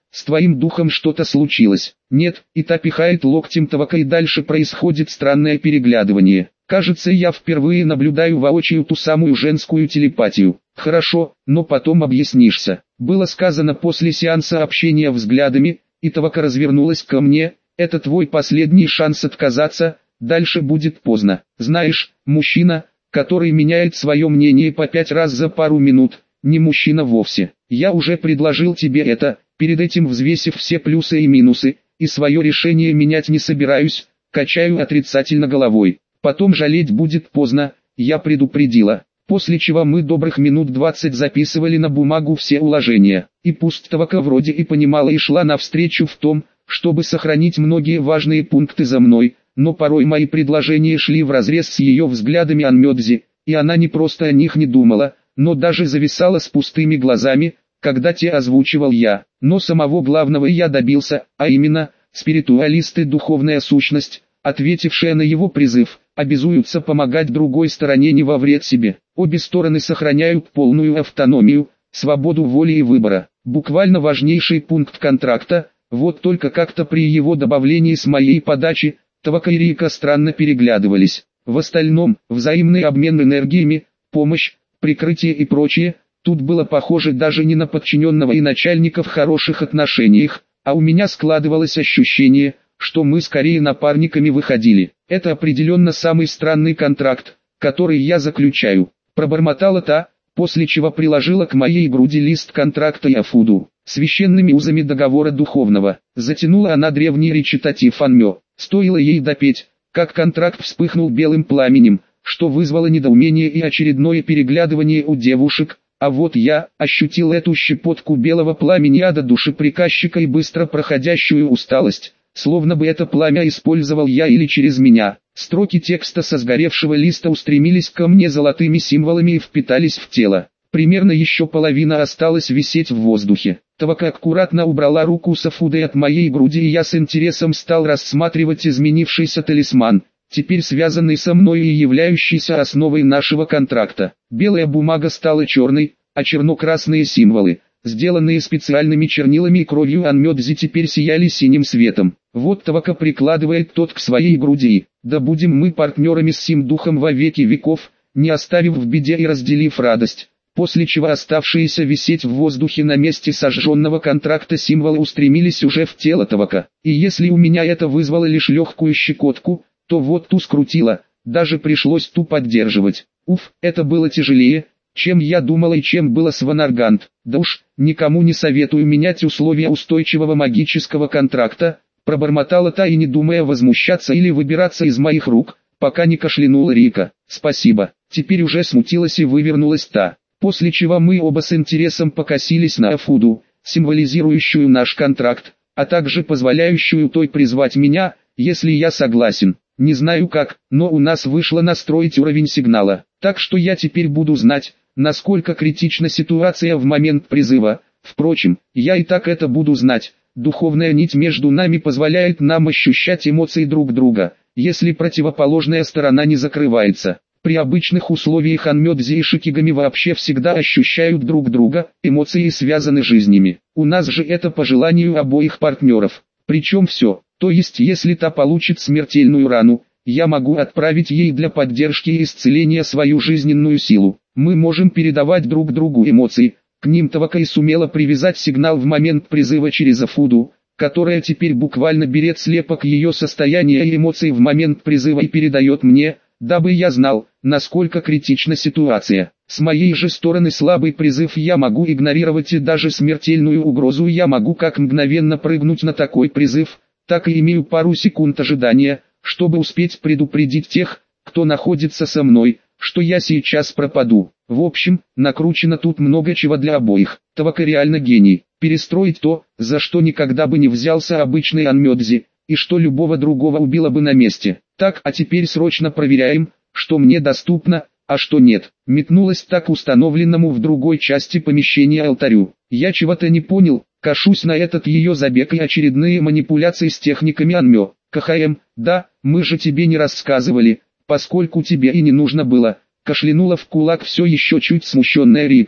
с твоим духом что-то случилось. Нет, и та пихает локтем Тавака, и дальше происходит странное переглядывание. Кажется, я впервые наблюдаю воочию ту самую женскую телепатию. Хорошо, но потом объяснишься. Было сказано после сеанса общения взглядами, и Тавака развернулась ко мне. Это твой последний шанс отказаться, дальше будет поздно. Знаешь, мужчина, который меняет свое мнение по 5 раз за пару минут, не мужчина вовсе. Я уже предложил тебе это, перед этим взвесив все плюсы и минусы, и свое решение менять не собираюсь, качаю отрицательно головой. Потом жалеть будет поздно, я предупредила. После чего мы добрых минут 20 записывали на бумагу все уложения. И пусть Тавака вроде и понимала и шла навстречу в том, чтобы сохранить многие важные пункты за мной, но порой мои предложения шли вразрез с ее взглядами Анмёдзи, и она не просто о них не думала, но даже зависала с пустыми глазами, когда те озвучивал я. Но самого главного я добился, а именно, спиритуалисты, духовная сущность, ответившая на его призыв, обязуются помогать другой стороне не во вред себе. Обе стороны сохраняют полную автономию, свободу воли и выбора. Буквально важнейший пункт контракта, вот только как-то при его добавлении с моей подачи, Тавака и Рика странно переглядывались. В остальном, взаимный обмен энергиями, помощь, прикрытие и прочее, тут было похоже даже не на подчиненного и начальника в хороших отношениях, а у меня складывалось ощущение, что мы скорее напарниками выходили. Это определенно самый странный контракт, который я заключаю. Пробормотала та, после чего приложила к моей груди лист контракта Яфуду. Священными узами договора духовного. Затянула она древний речитатив Анмё. Стоило ей допеть, как контракт вспыхнул белым пламенем, что вызвало недоумение и очередное переглядывание у девушек. А вот я ощутил эту щепотку белого пламени ада души приказчика и быстро проходящую усталость, словно бы это пламя использовал я или через меня. Строки текста со сгоревшего листа устремились ко мне золотыми символами и впитались в тело. Примерно еще половина осталась висеть в воздухе. Тавака аккуратно убрала руку с Афудой от моей груди, и я с интересом стал рассматривать изменившийся талисман, теперь связанный со мной и являющийся основой нашего контракта. Белая бумага стала черной, а черно-красные символы, сделанные специальными чернилами и кровью Анмёдзи, теперь сияли синим светом. Вот Тавака прикладывает тот к своей груди. Да будем мы партнерами с сим духом во веки веков, не оставив в беде и разделив радость. После чего оставшиеся висеть в воздухе на месте сожженного контракта символы устремились уже в тело Тавака. И если у меня это вызвало лишь легкую щекотку, то вот ту скрутило, даже пришлось ту поддерживать. Уф, это было тяжелее, чем я думала и чем было с Ванаргант. Да уж, никому не советую менять условия устойчивого магического контракта, пробормотала та, и не думая возмущаться или выбираться из моих рук, пока не кашлянула Рика. Спасибо. Теперь уже смутилась и вывернулась та. После чего мы оба с интересом покосились на Афуду, символизирующую наш контракт, а также позволяющую той призвать меня, если я согласен. Не знаю как, но у нас вышло настроить уровень сигнала, так что я теперь буду знать, насколько критична ситуация в момент призыва. Впрочем, я и так это буду знать. Духовная нить между нами позволяет нам ощущать эмоции друг друга, если противоположная сторона не закрывается. При обычных условиях Анмёдзи и Шикигами вообще всегда ощущают друг друга, эмоции связаны жизнями. У нас же это по желанию обоих партнеров. Причем все, то есть если та получит смертельную рану, я могу отправить ей для поддержки и исцеления свою жизненную силу. Мы можем передавать друг другу эмоции. К ним Тавака и сумела привязать сигнал в момент призыва через Афуду, которая теперь буквально берет слепок ее состояния и эмоций в момент призыва и передает мне, дабы я знал, насколько критична ситуация. С моей же стороны слабый призыв я могу игнорировать, и даже смертельную угрозу я могу как мгновенно прыгнуть на такой призыв, так и имею пару секунд ожидания, чтобы успеть предупредить тех, кто находится со мной, что я сейчас пропаду. В общем, накручено тут много чего для обоих. Тавака реально гений. Перестроить то, за что никогда бы не взялся обычный Анмёдзи, и что любого другого убило бы на месте. Так, а теперь срочно проверяем, что мне доступно, а что нет. Метнулась так к установленному в другой части помещения алтарю. Я чего-то не понял, кашусь на этот ее забег и очередные манипуляции с техниками Анмё. КХМ, да, мы же тебе не рассказывали, поскольку тебе и не нужно было. Кашлянула в кулак все еще чуть смущенная Рика.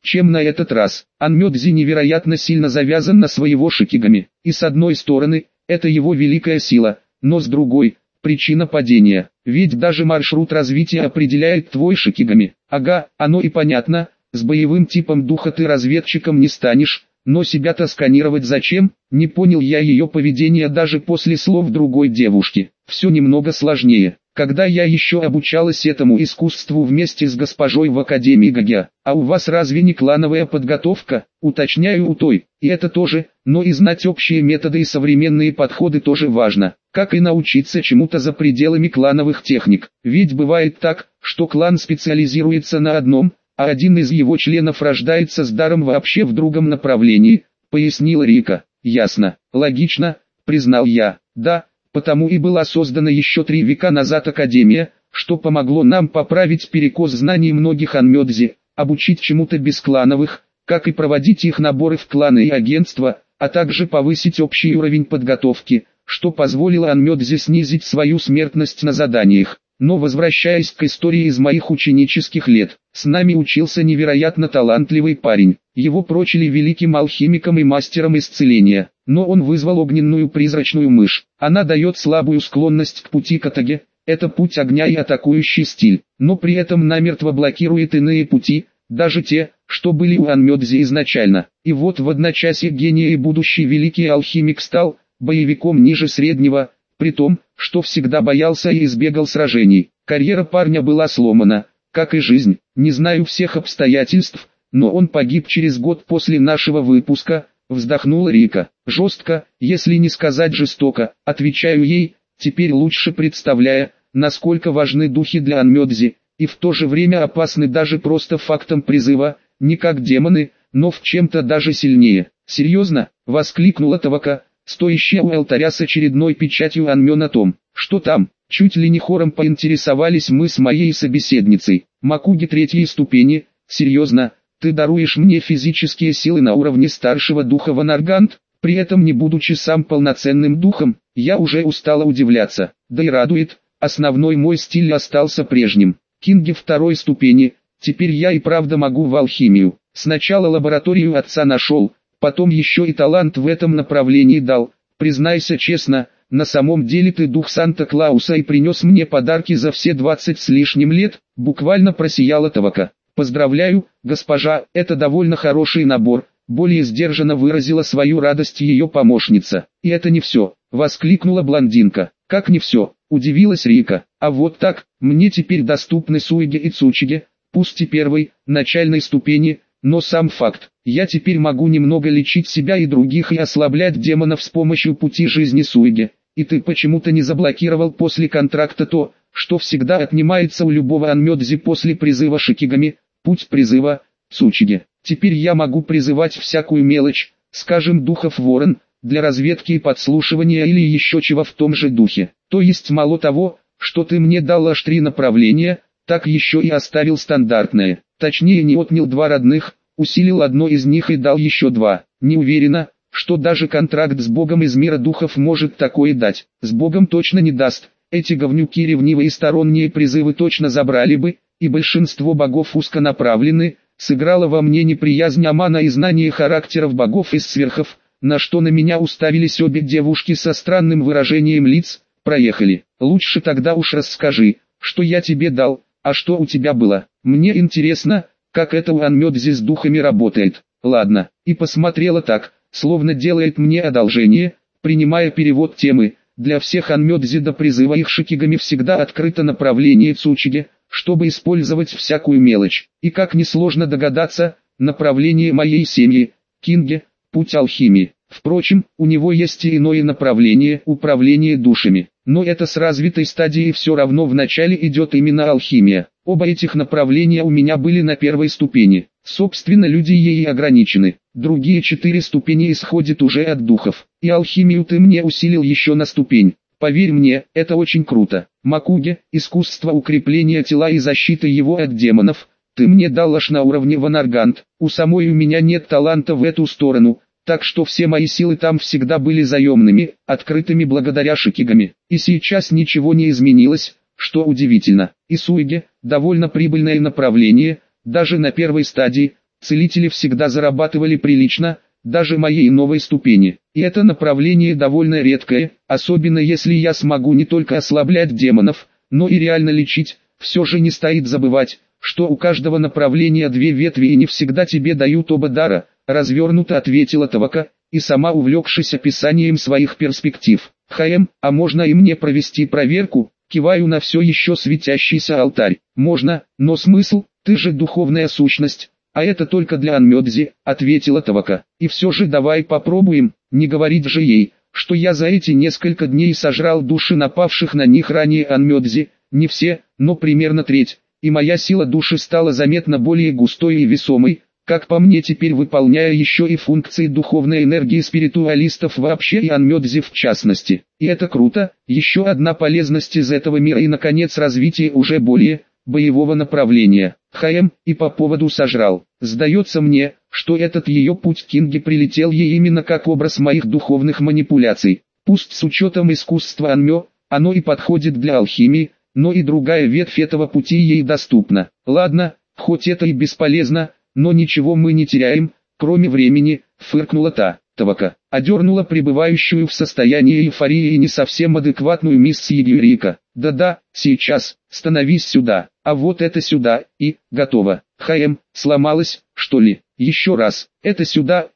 чем на этот раз. Анмёдзи невероятно сильно завязан на своего шикигами, и с одной стороны, это его великая сила, но с другой, причина падения. Ведь даже маршрут развития определяет твой шикигами. Ага, оно и понятно, с боевым типом духа ты разведчиком не станешь, но себя-то сканировать зачем? Не понял я ее поведения даже после слов другой девушки. Все немного сложнее. Когда я еще обучалась этому искусству вместе с госпожой в Академии Гагя, а у вас разве не клановая подготовка? Уточняю у той, и это тоже, но и знать общие методы и современные подходы тоже важно, как и научиться чему-то за пределами клановых техник. Ведь бывает так, что клан специализируется на одном, а один из его членов рождается с даром вообще в другом направлении, пояснила Рика. Ясно, логично, признал я. Да, потому и была создана еще 3 века назад Академия, что помогло нам поправить перекос знаний многих Анмёдзи, обучить чему-то без клановых, как и проводить их наборы в кланы и агентства, а также повысить общий уровень подготовки, что позволило Анмёдзи снизить свою смертность на заданиях. Но возвращаясь к истории из моих ученических лет, с нами учился невероятно талантливый парень. Его прочили великим алхимиком и мастером исцеления, но он вызвал огненную призрачную мышь. Она дает слабую склонность к пути Катаге, это путь огня и атакующий стиль, но при этом намертво блокирует иные пути, даже те, что были у Анмёдзи изначально. И вот в одночасье гений и будущий великий алхимик стал боевиком ниже среднего, при том, что всегда боялся и избегал сражений. Карьера парня была сломана, как и жизнь, не знаю всех обстоятельств, но он погиб через год после нашего выпуска, вздохнула Рика. Жестко, если не сказать жестоко, отвечаю ей, теперь лучше представляя, насколько важны духи для Анмёдзи, и в то же время опасны даже просто фактом призыва, не как демоны, но в чем-то даже сильнее. Серьезно, воскликнула Тавака, стоящая у алтаря с очередной печатью Анмё на том, что там, чуть ли не хором поинтересовались мы с моей собеседницей. Макуги 3-й ступени, серьезно, ты даруешь мне физические силы на уровне старшего духа Ванаргант, при этом не будучи сам полноценным духом, я уже устала удивляться, да и радует, основной мой стиль остался прежним. Кинги 2-й ступени, теперь я и правда могу в алхимию, сначала лабораторию отца нашел, потом еще и талант в этом направлении дал. Признайся честно, на самом деле ты дух Санта-Клауса и принес мне подарки за все 20 с лишним лет, буквально просияла Тавака. Поздравляю, госпожа, это довольно хороший набор, более сдержанно выразила свою радость ее помощница. И это не все, воскликнула блондинка. Как не все, удивилась Рика. А вот так, мне теперь доступны Суиге и Цучиге, пусть и 1-й, начальной ступени, но сам факт, я теперь могу немного лечить себя и других и ослаблять демонов с помощью пути жизни Суиге. И ты почему-то не заблокировал после контракта то, что всегда отнимается у любого Анмёдзи после призыва шикигами, путь призыва, Цучиге. Теперь я могу призывать всякую мелочь, скажем духов ворон, для разведки и подслушивания или еще чего в том же духе. То есть мало того, что ты мне дал аж 3 направления, так еще и оставил стандартное. Точнее не отнял 2 родных, усилил одно из них и дал еще 2. Не уверена, что даже контракт с Богом из мира духов может такое дать. С Богом точно не даст. Эти говнюки ревнивые сторонние призывы точно забрали бы, и большинство богов узконаправлены. Сыграла во мне неприязнь Амана и знание характеров богов из сверхов, на что на меня уставились обе девушки со странным выражением лиц. Проехали. Лучше тогда уж расскажи, что я тебе дал, а что у тебя было. Мне интересно, как это у Анмёдзи с духами работает. Ладно, и посмотрела так, словно делает мне одолжение, принимая перевод темы. Для всех Анмёдзи до призыва их шикигами всегда открыто направление Цучиге, чтобы использовать всякую мелочь. И как несложно догадаться, направление моей семьи, Кинге, путь алхимии. Впрочем, у него есть и иное направление, управление душами. Но это с развитой стадией все равно вначале идет именно алхимия. Оба этих направления у меня были на 1-й ступени. Собственно, люди ей ограничены. Другие 4 ступени исходят уже от духов. И алхимию ты мне усилил еще на ступень. Поверь мне, это очень круто. Макуге, искусство укрепления тела и защиты его от демонов, ты мне дал аж на уровне Ванаргант. У самой у меня нет таланта в эту сторону, так что все мои силы там всегда были заемными, открытыми благодаря шикигами. И сейчас ничего не изменилось, что удивительно. И Суиге, довольно прибыльное направление, даже на 1-й стадии, Целители всегда зарабатывали прилично, даже моей новой ступени. И это направление довольно редкое, особенно если я смогу не только ослаблять демонов, но и реально лечить. Все же не стоит забывать, что у каждого направления две ветви и не всегда тебе дают оба дара, развернуто ответила Тавака, и сама увлекшись описанием своих перспектив. А можно и мне провести проверку? Киваю на все еще светящийся алтарь. Можно, но смысл, ты же духовная сущность. А это только для Анмёдзи, ответила Тавака. И все же давай попробуем, не говорить же ей, что я за эти несколько дней сожрал души напавших на них ранее Анмёдзи, не все, но примерно треть, и моя сила души стала заметно более густой и весомой, как по мне теперь выполняя еще и функции духовной энергии спиритуалистов вообще и Анмёдзи в частности. И это круто, еще одна полезность из этого мира и наконец развитие уже более боевого направления. И по поводу сожрал. Сдается мне, что этот ее путь к Кинге прилетел ей именно как образ моих духовных манипуляций. Пусть с учетом искусства Анмё, оно и подходит для алхимии, но и другая ветвь этого пути ей доступна. Ладно, хоть это и бесполезно, но ничего мы не теряем, кроме времени, фыркнула Тавака, одернула пребывающую в состоянии эйфории и не совсем адекватную мисс Юрика. Да-да, сейчас, становись сюда, а вот это сюда, и, готово. Сломалась, что ли? Еще раз, это сюда,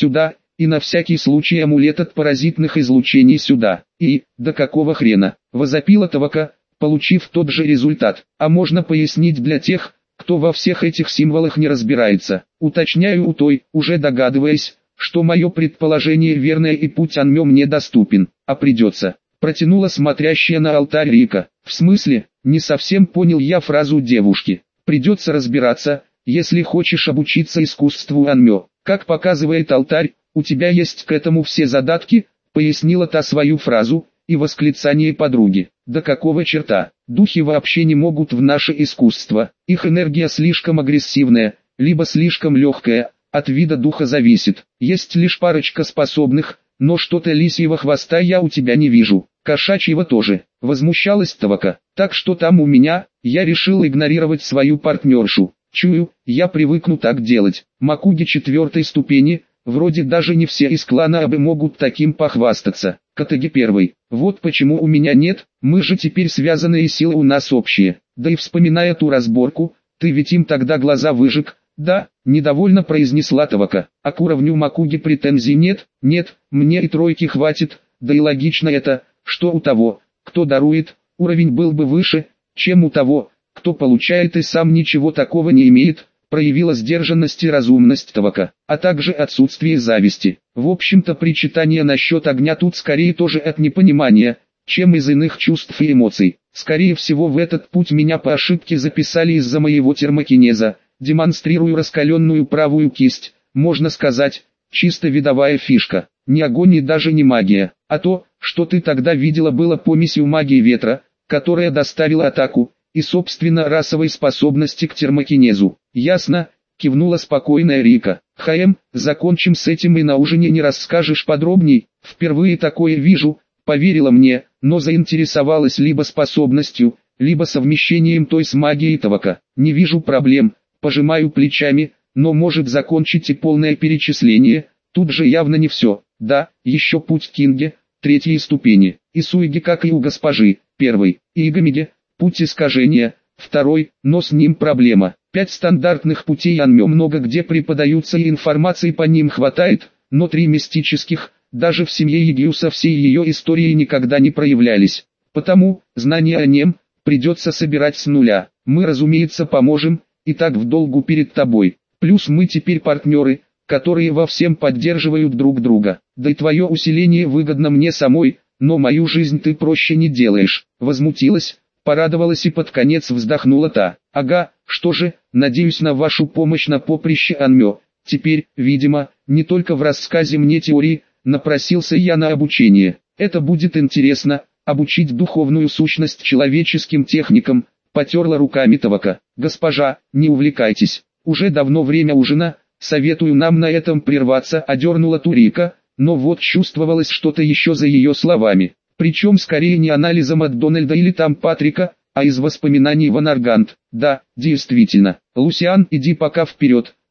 и на всякий случай амулет от паразитных излучений сюда. И, да какого хрена, возопила Тавака, получив тот же результат. А можно пояснить для тех, кто во всех этих символах не разбирается. Уточняю у той, уже догадываясь, что мое предположение верное и путь Анмё мне доступен, а придется. Протянула смотрящая на алтарь Рика. В смысле, не совсем понял я фразу девушки. Придется разбираться, если хочешь обучиться искусству Анмё. Как показывает алтарь, у тебя есть к этому все задатки, пояснила та свою фразу, и восклицание подруги. Да какого черта, духи вообще не могут в наше искусство, их энергия слишком агрессивная, либо слишком легкая, от вида духа зависит. Есть лишь парочка способных, но что-то лисьего хвоста я у тебя не вижу, кошачьего тоже, возмущалась Тавака. Так что там у меня, я решил игнорировать свою партнершу. Чую, я привыкну так делать. Макуги 4 ступени, вроде даже не все из клана Абы могут таким похвастаться. Катаги 1. Вот почему у меня нет, мы же теперь связаны и силы у нас общие. Да и вспоминая ту разборку, ты ведь им тогда глаза выжег. Да, недовольно произнесла Тавака. А к уровню Макуги претензий нет, мне и 3 хватит, да и логично это, что у того, кто дарует, уровень был бы выше, чем у того, кто получает и сам ничего такого не имеет, проявила сдержанность и разумность Тавака, а также отсутствие зависти. В общем-то причитание насчет огня тут скорее тоже от непонимания, чем из иных чувств и эмоций. Скорее всего в этот путь меня по ошибке записали из-за моего термокинеза. Демонстрирую раскаленную правую кисть, можно сказать, чисто видовая фишка, не огонь и даже не магия, а то, что ты тогда видела было помесью магии ветра, которая доставила атаку, и собственно расовой способности к термокинезу. Ясно, кивнула спокойная Рика. Закончим с этим и на ужине не расскажешь подробней, впервые такое вижу, поверила мне, но заинтересовалась либо способностью, либо совмещением той с магией Тавака. Не вижу проблем. Пожимаю плечами, но может закончить и полное перечисление, тут же явно не все. Да, еще путь Кинге, 3 ступени, и Суиги как и у госпожи, 1, и Игамиге, путь искажения, 2, но с ним проблема. 5 стандартных путей Анмё много где преподаются и информации по ним хватает, но 3 мистических, даже в семье Егиуса всей ее истории никогда не проявлялись. Потому, знания о нем, придется собирать с нуля. Мы разумеется поможем, и так в долгу перед тобой. Плюс мы теперь партнеры, которые во всем поддерживают друг друга. Да и твое усиление выгодно мне самой, но мою жизнь ты проще не делаешь. Возмутилась, порадовалась и под конец вздохнула та. Ага, что же, надеюсь на вашу помощь на поприще Анмё. Теперь, видимо, не только в рассказе мне теории, напросился я на обучение. Это будет интересно, обучить духовную сущность человеческим техникам. Потерла руками Тавака. Госпожа, не увлекайтесь, уже давно время ужина, советую нам на этом прерваться, одернула Турика, но вот чувствовалось что-то еще за ее словами. Причем скорее не анализом от Дональда или там Патрика, а из воспоминаний Ван Аргант. Да, действительно, Лусиан, иди пока вперед,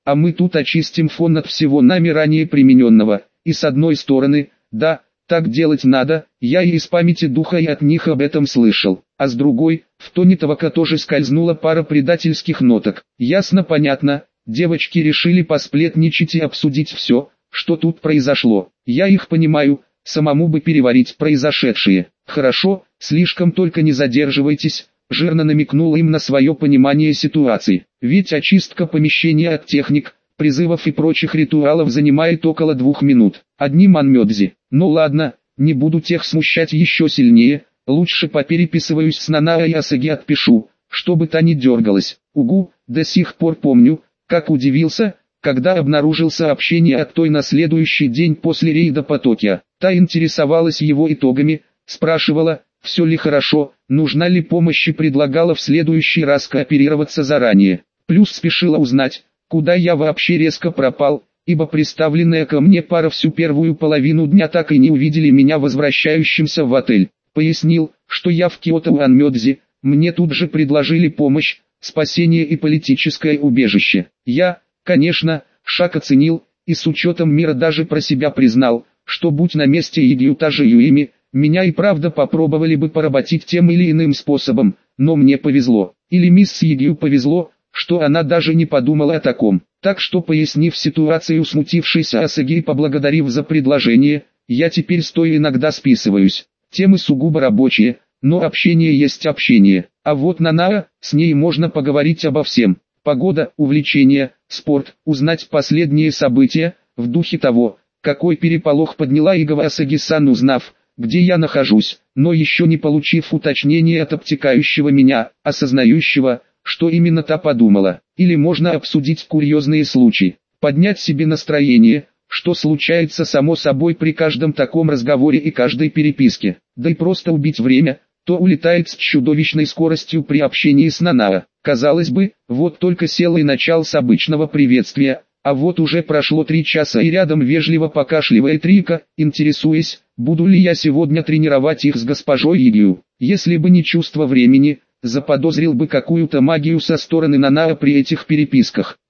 а мы тут очистим фон от всего нами ранее примененного. И с одной стороны, да, так делать надо, я и из памяти духа и от них об этом слышал, а с другой, в тоне Тавака тоже скользнула пара предательских ноток. Ясно понятно, девочки решили посплетничать и обсудить все, что тут произошло. Я их понимаю, самому бы переварить произошедшее. Хорошо, слишком только не задерживайтесь, жирно намекнул им на свое понимание ситуации. Ведь очистка помещения от техник, призывов и прочих ритуалов занимает около 2 минут. Одни манмёдзи. Ну ладно, не буду тех смущать еще сильнее, лучше попереписываюсь с Нанао и Асаги отпишу, чтобы та не дергалась. Угу, до сих пор помню, как удивился, когда обнаружил сообщение от той на следующий день после рейда по Токио. Та интересовалась его итогами, спрашивала, все ли хорошо, нужна ли помощь и предлагала в следующий раз кооперироваться заранее. Плюс спешила узнать, куда я вообще резко пропал, ибо представленная ко мне пара всю первую половину дня так и не увидели меня возвращающимся в отель. Пояснил, что я в Киото у Анмёдзи, мне тут же предложили помощь, спасение и политическое убежище. Я, конечно, шаг оценил, и с учетом мира даже про себя признал, что будь на месте Ягьютажи Юими, меня и правда попробовали бы поработить тем или иным способом, но мне повезло. Или мисс Ягью повезло, что она даже не подумала о таком. Так что, пояснив ситуацию смутившейся Асаги и поблагодарив за предложение, я теперь стоя иногда списываюсь. Темы сугубо рабочие, но общение есть общение. А вот Нанао, с ней можно поговорить обо всем. Погода, увлечения, спорт, узнать последние события, в духе того, какой переполох подняла Игава Асаги-сан, узнав, где я нахожусь, но еще не получив уточнения от обтекающего меня, осознающего, что именно та подумала. Или можно обсудить курьезные случаи, поднять себе настроение, что случается само собой при каждом таком разговоре и каждой переписке, да и просто убить время, то улетает с чудовищной скоростью при общении с Нанао. Казалось бы, вот только сел и начал с обычного приветствия, а вот уже прошло 3 часа и рядом вежливо покашливает Рика, интересуясь, буду ли я сегодня тренировать их с госпожой Ягью. Если бы не чувство времени, заподозрил бы какую-то магию со стороны Нанао при этих переписках.